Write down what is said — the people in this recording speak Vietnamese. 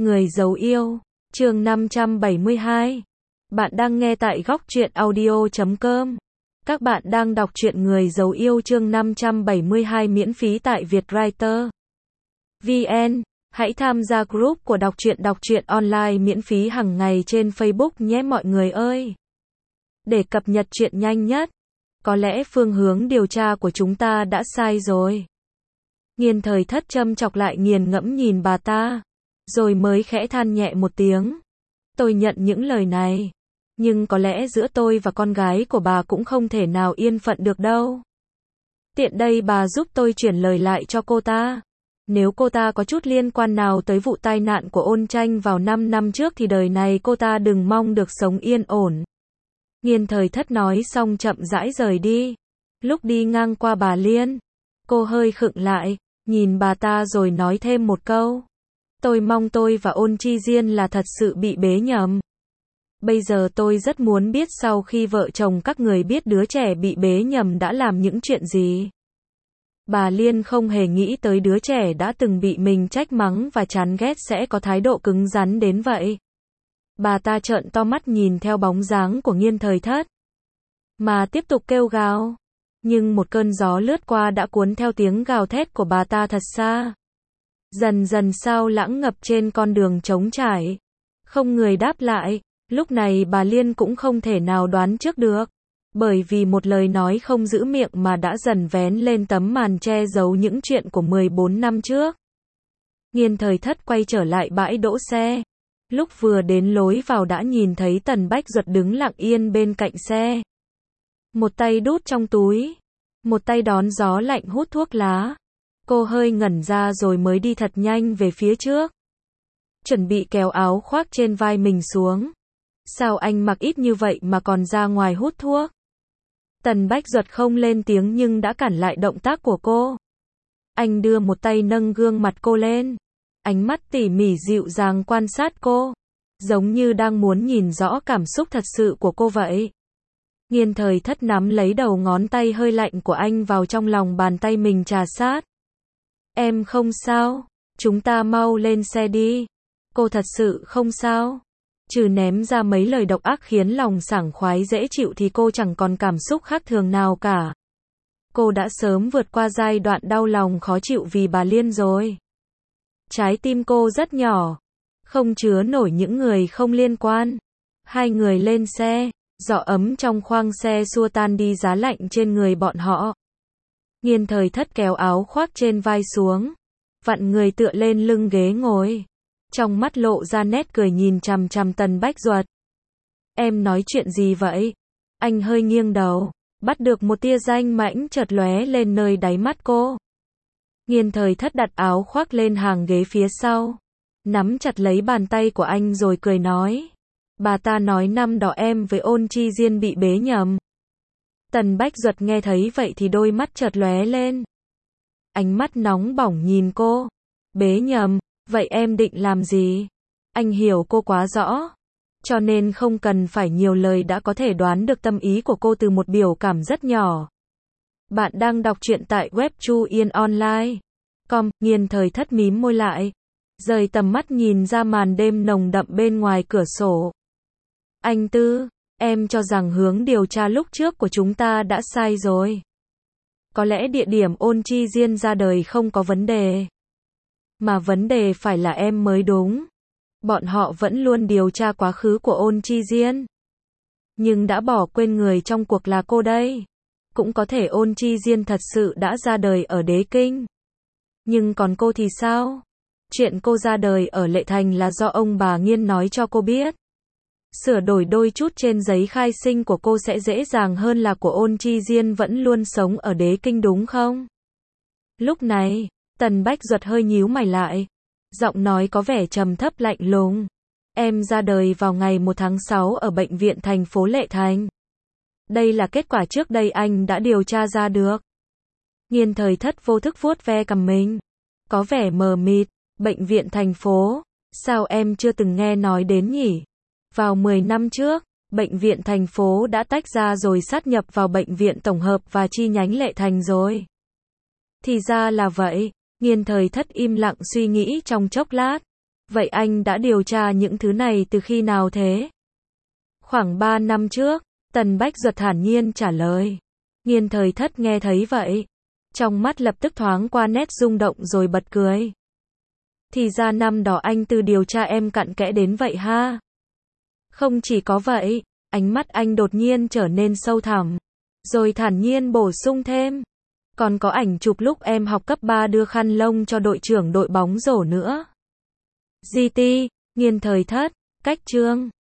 Người giấu yêu, chương 572. Bạn đang nghe tại góc truyện audio.com. Các bạn đang đọc truyện Người giấu yêu chương 572 miễn phí tại Vietwriter VN. Hãy tham gia group của đọc truyện online miễn phí hàng ngày trên Facebook nhé mọi người ơi. Để cập nhật chuyện nhanh nhất. Có lẽ phương hướng điều tra của chúng ta đã sai rồi. Nghiên Thời Thất châm chọc lại nghiền ngẫm nhìn bà ta, rồi mới khẽ than nhẹ một tiếng. Tôi nhận những lời này, nhưng có lẽ giữa tôi và con gái của bà cũng không thể nào yên phận được đâu. Tiện đây bà giúp tôi chuyển lời lại cho cô ta. Nếu cô ta có chút liên quan nào tới vụ tai nạn của Ôn Tranh vào 5 năm trước thì đời này cô ta đừng mong được sống yên ổn. Nghiên Thời Thất nói xong chậm rãi rời đi. Lúc đi ngang qua bà Liên, cô hơi khựng lại, nhìn bà ta rồi nói thêm một câu. Tôi mong tôi và Ôn Chi Diên là thật sự bị bế nhầm. Bây giờ tôi rất muốn biết sau khi vợ chồng các người biết đứa trẻ bị bế nhầm đã làm những chuyện gì. Bà Liên không hề nghĩ tới đứa trẻ đã từng bị mình trách mắng và chán ghét sẽ có thái độ cứng rắn đến vậy. Bà ta trợn to mắt nhìn theo bóng dáng của Nghiên Thời Thất, mà tiếp tục kêu gào. Nhưng một cơn gió lướt qua đã cuốn theo tiếng gào thét của bà ta thật xa. Dần dần sao lãng ngập trên con đường trống trải. Không người đáp lại. Lúc này bà Liên cũng không thể nào đoán trước được. Bởi vì một lời nói không giữ miệng mà đã dần vén lên tấm màn che giấu những chuyện của 14 năm trước. Nghiên Thời Thất quay trở lại bãi đỗ xe. Lúc vừa đến lối vào đã nhìn thấy Tần Bách Duật đứng lặng yên bên cạnh xe. Một tay đút trong túi, một tay đón gió lạnh hút thuốc lá. Cô hơi ngẩn ra rồi mới đi thật nhanh về phía trước. Chuẩn bị kéo áo khoác trên vai mình xuống. Sao anh mặc ít như vậy mà còn ra ngoài hút thuốc? Tần Bách Duật không lên tiếng nhưng đã cản lại động tác của cô. Anh đưa một tay nâng gương mặt cô lên. Ánh mắt tỉ mỉ dịu dàng quan sát cô. Giống như đang muốn nhìn rõ cảm xúc thật sự của cô vậy. Nghiên Thời Thất nắm lấy đầu ngón tay hơi lạnh của anh vào trong lòng bàn tay mình trà sát. Em không sao, chúng ta mau lên xe đi. Cô thật sự không sao. Trừ ném ra mấy lời độc ác khiến lòng sảng khoái dễ chịu thì cô chẳng còn cảm xúc khác thường nào cả. Cô đã sớm vượt qua giai đoạn đau lòng khó chịu vì bà Liên rồi. Trái tim cô rất nhỏ, không chứa nổi những người không liên quan. Hai người lên xe, gió ấm trong khoang xe xua tan đi giá lạnh trên người bọn họ. Nghiên Thời Thất kéo áo khoác trên vai xuống, vặn người tựa lên lưng ghế ngồi. Trong mắt lộ ra nét cười nhìn chằm chằm Tần Bách Duật. Em nói chuyện gì vậy? Anh hơi nghiêng đầu, bắt được một tia danh mãnh chợt lóe lên nơi đáy mắt cô. Nghiên Thời Thất đặt áo khoác lên hàng ghế phía sau, nắm chặt lấy bàn tay của anh rồi cười nói. Bà ta nói năm đó em với Ôn Chi Diên bị bế nhầm. Tần Bách Duật nghe thấy vậy thì đôi mắt chợt lóe lên. Ánh mắt nóng bỏng nhìn cô. Bế nhầm, vậy em định làm gì? Anh hiểu cô quá rõ, cho nên không cần phải nhiều lời đã có thể đoán được tâm ý của cô từ một biểu cảm rất nhỏ. Bạn đang đọc truyện tại web chuyenonline.com. Nghiên Thời Thất mím môi lại, rời tầm mắt nhìn ra màn đêm nồng đậm bên ngoài cửa sổ. Anh Tư, em cho rằng hướng điều tra lúc trước của chúng ta đã sai rồi. Có lẽ địa điểm Ôn Chi Diên ra đời không có vấn đề, mà vấn đề phải là em mới đúng. Bọn họ vẫn luôn điều tra quá khứ của Ôn Chi Diên, nhưng đã bỏ quên người trong cuộc là cô đây. Cũng có thể Ôn Chi Diên thật sự đã ra đời ở Đế Kinh. Nhưng còn cô thì sao? Chuyện cô ra đời ở Lệ Thành là do ông bà Nghiên nói cho cô biết. Sửa đổi đôi chút trên giấy khai sinh của cô sẽ dễ dàng hơn là của Ôn Chi Diên vẫn luôn sống ở Đế Kinh đúng không? Lúc này, Tần Bách Duật hơi nhíu mày lại. Giọng nói có vẻ trầm thấp lạnh lùng. Em ra đời vào ngày 1 tháng 6 ở bệnh viện thành phố Lệ Thành. Đây là kết quả trước đây anh đã điều tra ra được. Nghiên Thời Thất vô thức vuốt ve cằm mình, có vẻ mờ mịt. Bệnh viện thành phố, sao em chưa từng nghe nói đến nhỉ? Vào 10 năm trước, bệnh viện thành phố đã tách ra rồi sát nhập vào bệnh viện tổng hợp và chi nhánh Lệ Thành rồi. Thì ra là vậy. Nghiên Thời Thất im lặng suy nghĩ trong chốc lát, Vậy anh đã điều tra những thứ này từ khi nào thế? Khoảng 3 năm trước, Tần Bách Duật thản nhiên trả lời. Nghiên Thời Thất nghe thấy vậy, trong mắt lập tức thoáng qua nét rung động rồi bật cười. Thì ra năm đó anh Tư điều tra em cặn kẽ đến vậy ha. Không chỉ có vậy, ánh mắt anh đột nhiên trở nên sâu thẳm, rồi thản nhiên bổ sung thêm. Còn có ảnh chụp lúc em học cấp 3 đưa khăn lông cho đội trưởng đội bóng rổ nữa. GT, Nghiên Thời Thất, cách chương